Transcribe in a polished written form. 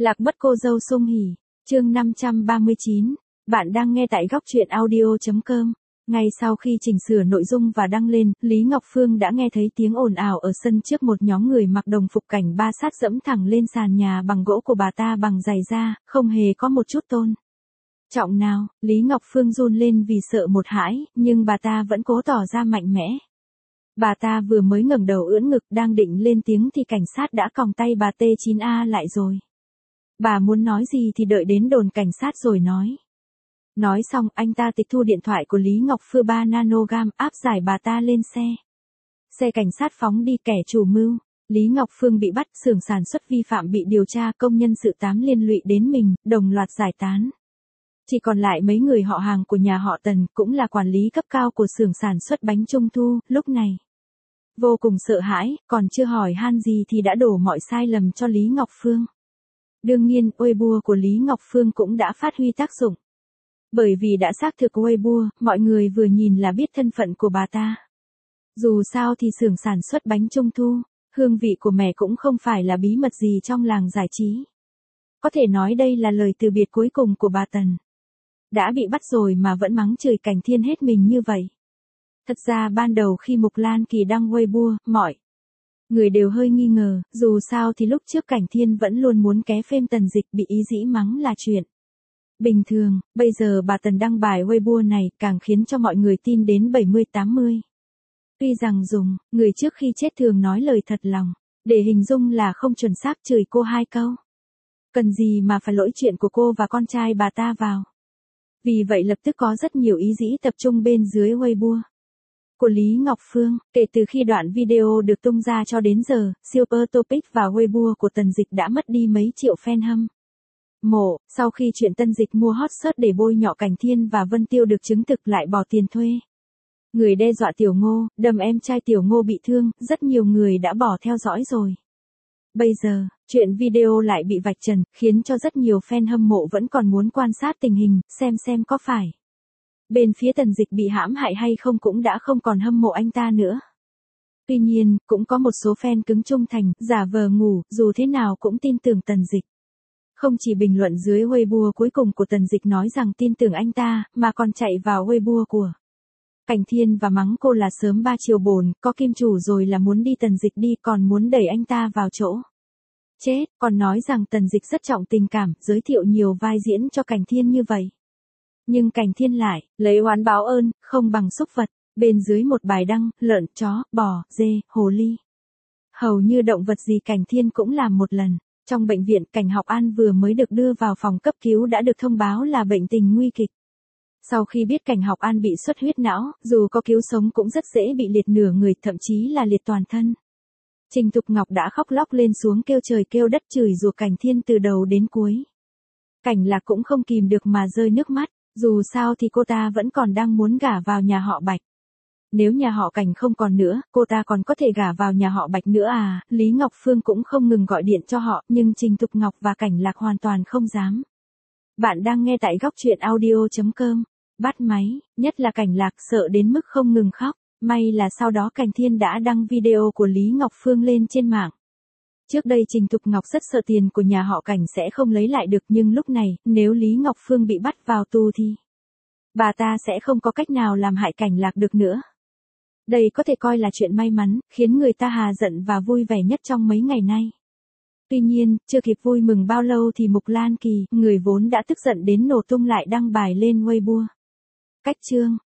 Lạc mất cô dâu Sung Hỉ, chương 539, bạn đang nghe tại góc truyện audio.com. Ngay sau khi chỉnh sửa nội dung và đăng lên, Lý Ngọc Phương đã nghe thấy tiếng ồn ào ở sân trước một nhóm người mặc đồng phục cảnh ba sát dẫm thẳng lên sàn nhà bằng gỗ của bà ta bằng giày da, không hề có một chút tôn trọng nào. Lý Ngọc Phương run lên vì sợ một hãi, nhưng bà ta vẫn cố tỏ ra mạnh mẽ. Bà ta vừa mới ngẩng đầu ưỡn ngực đang định lên tiếng thì cảnh sát đã còng tay bà T9A lại rồi. Bà muốn nói gì thì đợi đến đồn cảnh sát rồi nói. Nói xong anh ta tịch thu điện thoại của Lý Ngọc Phương 3 nanogam áp giải bà ta lên xe. Xe cảnh sát phóng đi kẻ chủ mưu. Lý Ngọc Phương bị bắt, xưởng sản xuất vi phạm bị điều tra, công nhân sự 8 liên lụy đến mình, đồng loạt giải tán. Chỉ còn lại mấy người họ hàng của nhà họ Tần, cũng là quản lý cấp cao của xưởng sản xuất bánh trung thu, lúc này vô cùng sợ hãi, còn chưa hỏi han gì thì đã đổ mọi sai lầm cho Lý Ngọc Phương. Đương nhiên, Weibo của Lý Ngọc Phương cũng đã phát huy tác dụng. Bởi vì đã xác thực Weibo, mọi người vừa nhìn là biết thân phận của bà ta. Dù sao thì xưởng sản xuất bánh trung thu, hương vị của mẹ cũng không phải là bí mật gì trong làng giải trí. Có thể nói đây là lời từ biệt cuối cùng của bà Tần. Đã bị bắt rồi mà vẫn mắng chửi Cảnh Thiên hết mình như vậy. Thật ra ban đầu khi Mục Lan Kỳ đăng Weibo, mọi người đều hơi nghi ngờ, dù sao thì lúc trước Cảnh Thiên vẫn luôn muốn ké phêm Tần Dịch, bị ý dĩ mắng là chuyện bình thường, bây giờ bà Tần đăng bài Weibo này càng khiến cho mọi người tin đến 70-80. Tuy rằng dùng, người trước khi chết thường nói lời thật lòng, để hình dung là không chuẩn xác chửi cô 2 câu. Cần gì mà phải lỗi chuyện của cô và con trai bà ta vào. Vì vậy lập tức có rất nhiều ý dĩ tập trung bên dưới Weibo của Lý Ngọc Phương. Kể từ khi đoạn video được tung ra cho đến giờ, Super Topic và Weibo của Tần Dịch đã mất đi mấy triệu fan hâm mộ. Sau khi chuyện Tần Dịch mua hot search để bôi nhọ Cảnh Thiên và Vân Tiêu được chứng thực, lại bỏ tiền thuê người đe dọa Tiểu Ngô, đâm em trai Tiểu Ngô bị thương, rất nhiều người đã bỏ theo dõi rồi. Bây giờ, chuyện video lại bị vạch trần, khiến cho rất nhiều fan hâm mộ vẫn còn muốn quan sát tình hình, xem có phải bên phía Tần Dịch bị hãm hại hay không, cũng đã không còn hâm mộ anh ta nữa. Tuy nhiên, cũng có một số fan cứng trung thành, giả vờ ngủ, dù thế nào cũng tin tưởng Tần Dịch. Không chỉ bình luận dưới Weibo cuối cùng của Tần Dịch nói rằng tin tưởng anh ta, mà còn chạy vào Weibo của Cảnh Thiên và mắng cô là sớm 3 chiều bồn, có kim chủ rồi là muốn đi Tần Dịch đi, còn muốn đẩy anh ta vào chỗ chết, còn nói rằng Tần Dịch rất trọng tình cảm, giới thiệu nhiều vai diễn cho Cảnh Thiên như vậy. Nhưng Cảnh Thiên lại lấy oán báo ơn, không bằng xúc vật. Bên dưới một bài đăng, lợn, chó, bò, dê, hồ ly, hầu như động vật gì Cảnh Thiên cũng làm một lần. Trong bệnh viện, Cảnh Học An vừa mới được đưa vào phòng cấp cứu đã được thông báo là bệnh tình nguy kịch. Sau khi biết Cảnh Học An bị xuất huyết não, dù có cứu sống cũng rất dễ bị liệt nửa người, thậm chí là liệt toàn thân. Trình Thục Ngọc đã khóc lóc lên xuống, kêu trời kêu đất, chửi rủa Cảnh Thiên từ đầu đến cuối. Cảnh Lạc cũng không kìm được mà rơi nước mắt, dù sao thì cô ta vẫn còn đang muốn gả vào nhà họ Bạch. Nếu nhà họ Cảnh không còn nữa, cô ta còn có thể gả vào nhà họ Bạch nữa à. Lý Ngọc Phương cũng không ngừng gọi điện cho họ, nhưng Trình Thục Ngọc và Cảnh Lạc hoàn toàn không dám. Bạn đang nghe tại góc truyện audio.com. Bắt máy, nhất là Cảnh Lạc sợ đến mức không ngừng khóc. May là sau đó Cảnh Thiên đã đăng video của Lý Ngọc Phương lên trên mạng. Trước đây Trình Thục Ngọc rất sợ tiền của nhà họ Cảnh sẽ không lấy lại được, nhưng lúc này, nếu Lý Ngọc Phương bị bắt vào tù thì bà ta sẽ không có cách nào làm hại Cảnh Lạc được nữa. Đây có thể coi là chuyện may mắn, khiến người ta hà giận và vui vẻ nhất trong mấy ngày nay. Tuy nhiên, chưa kịp vui mừng bao lâu thì Mục Lan Kỳ, người vốn đã tức giận đến nổ tung, lại đăng bài lên Weibo. Cách chương,